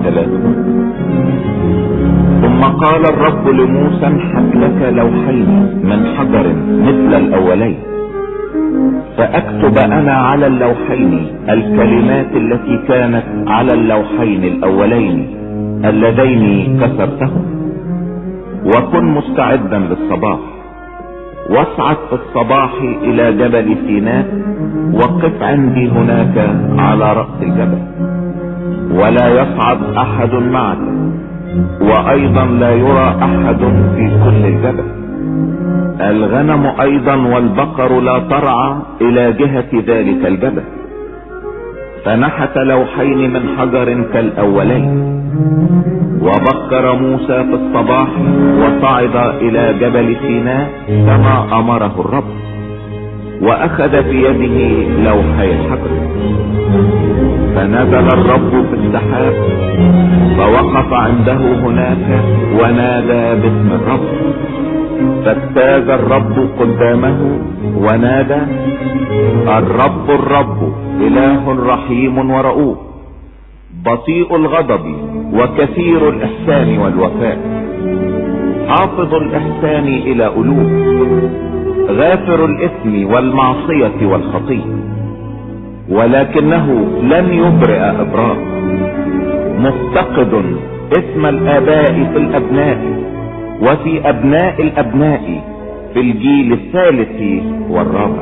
3. ثم قال الرب لموسى انحت لك لوحين من حجر مثل الاولين، فاكتب انا على اللوحين الكلمات التي كانت على اللوحين الاولين اللذين كسرتهم. وكن مستعدا للصباح، واصعد في الصباح الى جبل سيناء، وقف عندي هناك على رأس الجبل، ولا يصعد احد معك، وايضا لا يرى احد في كل الجبل. الغنم ايضا والبقر لا ترعى الى جهة ذلك الجبل. فنحت لوحين من حجر كالاولين. وبكر موسى في الصباح وصعد الى جبل سيناء كما امره الرب، واخذ في يده لوحي الحجر. فنزل الرب في السحاب فوقف عنده هناك ونادى باسم الرب، فاجتاز الرب قدامه ونادى: الرب الرب اله رحيم ورؤوف، بطيء الغضب وكثير الاحسان والوفاء، حافظ الاحسان الى الوف، غافر الاثم والمعصية والخطيئة، ولكنه لن يبرئ ابرار، مفتقد اسم الاباء في الابناء وفي ابناء الابناء في الجيل الثالث والرابع.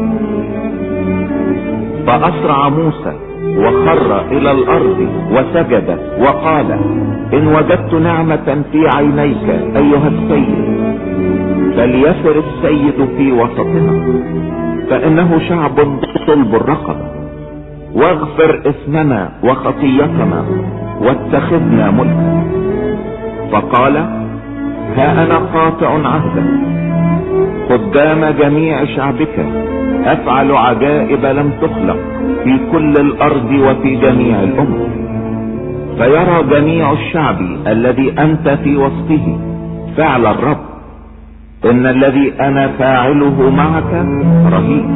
فاسرع موسى وخر الى الارض وسجد وقال: ان وجدت نعمة في عينيك ايها السيد فليسر السيد في وسطنا، فانه شعب صلب الرقبة، واغفر اسمنا وخطيتنا واتخذنا ملكا. فقال: ها انا قاطع عهدا قدام جميع شعبك، افعل عجائب لم تخلق في كل الارض وفي جميع الامم، فيرى جميع الشعب الذي انت في وسطه فعل الرب، ان الذي انا فاعله معك رهيب.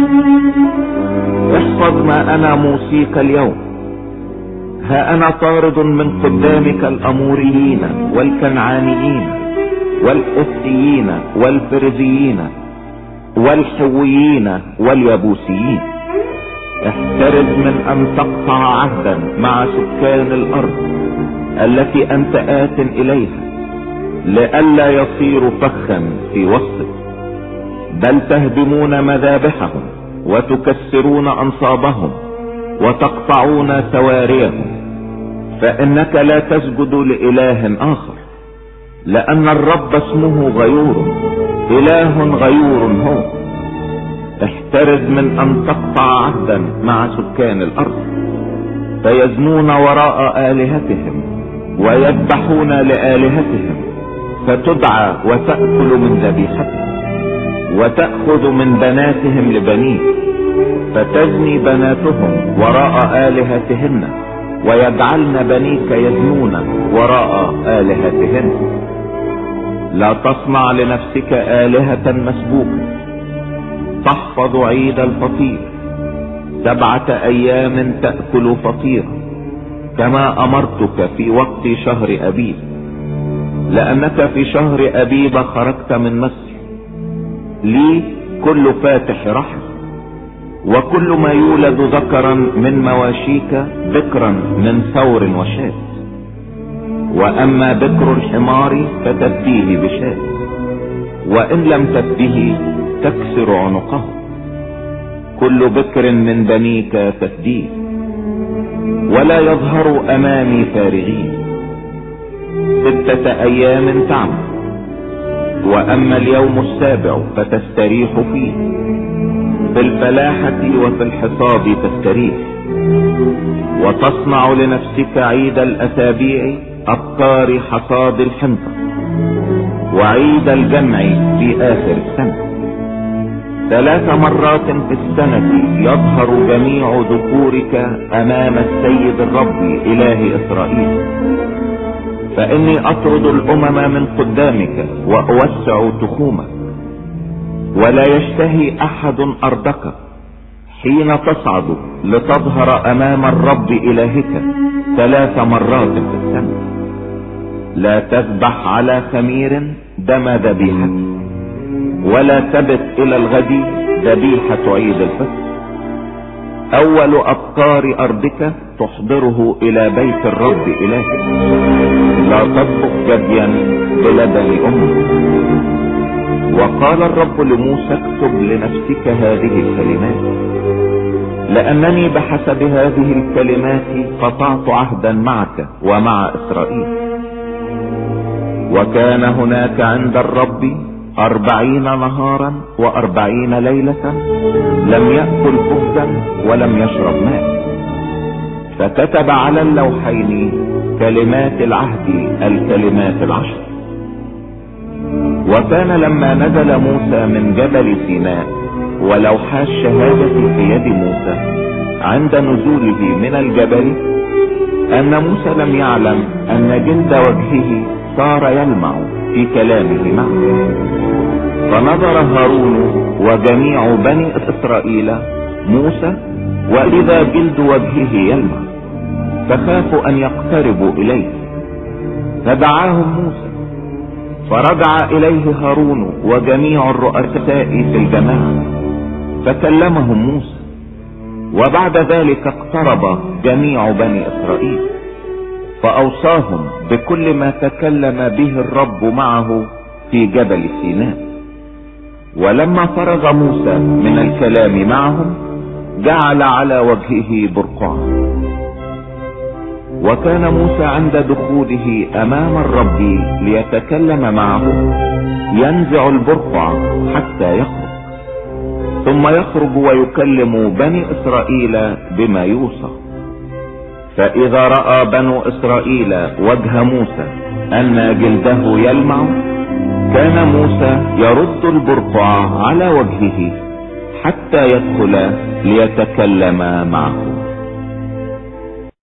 احفظ ما انا موصيك اليوم. ها انا طارد من قدامك الاموريين والكنعانيين والحثيين والفرزيين والحويين واليبوسيين. احترز من ان تقطع عهدا مع سكان الارض التي انت آت اليها، لئلا يصير فخا في وسطك، بل تهدمون مذابحهم وتكسرون انصابهم وتقطعون سواريهم، فانك لا تسجد لإله اخر، لان الرب اسمه غيور، اله غيور هو. احترز من ان تقطع عهدا مع سكان الارض، فيزنون وراء آلهتهم ويذبحون لآلهتهم، فتدعى وتأكل من ذبيحتهم، وتأخذ من بناتهم لبنيك، فتزني بناتهم وراء آلهتهن، ويجعلن بنيك يزنون وراء آلهتهن. لا تصنع لنفسك آلهة مسبوكة. تحفظ عيد الفطير 7 ايام تأكل فطيرا كما امرتك في وقت شهر ابيب، لانك في شهر ابيب خرجت من مصر. لي كل فاتح رحم، وكل ما يولد ذكرا من مواشيك بكرا من ثور وشاة، واما بكر الحمار فتفديه بشاة، وان لم تفديه تكسر عنقه. كل بكر من بنيك تفديه، ولا يظهر امامي فارغين. 6 ايام تعمل، واما اليوم السابع فتستريح فيه، في الفلاحة وفي الحصاد تستريح. وتصنع لنفسك عيد الاسابيع ابكار حصاد الحنطة، وعيد الجمع في اخر السنة. 3 مرات في السنة يظهر جميع ذكورك امام السيد الرب اله اسرائيل. فاني اطرد الامم من قدامك واوسع تخومك، ولا يشتهي احد ارضك حين تصعد لتظهر امام الرب الهك 3 مرات في السنة. لا تذبح على خمير دم ذبيحة، ولا تبت الى الغد ذبيحة عيد الفطر. اول ابكار ارضك تحضره الى بيت الرب الهك. لا تطبخ جديا بلبن امك. وقال الرب لموسى اكتب لنفسك هذه الكلمات، لانني بحسب هذه الكلمات قطعت عهدا معك ومع اسرائيل. وكان هناك عند الرب 40 نهارا و40 ليلة لم يأكل خبزا ولم يشرب ماء. فكتب على اللوحين كلمات العهد الكلمات 10. وكان لما نزل موسى من جبل سيناء ولوحا الشهادة في يد موسى عند نزوله من الجبل، ان موسى لم يعلم ان جلد وجهه صار يلمع في كلامه معه. فنظر هارون وجميع بني اسرائيل موسى، واذا جلد وجهه يلمع، فخافوا ان يقتربوا اليه. فدعاهم موسى، فرجع اليه هارون وجميع الرؤساء في الجماعة، فكلمهم موسى. وبعد ذلك اقترب جميع بني اسرائيل، فاوصاهم بكل ما تكلم به الرب معه في جبل سيناء. ولما فرغ موسى من الكلام معهم جعل على وجهه برقعا. وكان موسى عند دخوله امام الرب ليتكلم معه ينزع البرقع حتى يخرج، ثم يخرج ويكلم بني اسرائيل بما يوصى. فاذا رأى بنو اسرائيل وجه موسى ان جلده يلمع، كان موسى يرد البرقع على وجهه حتى يدخل ليتكلم معه.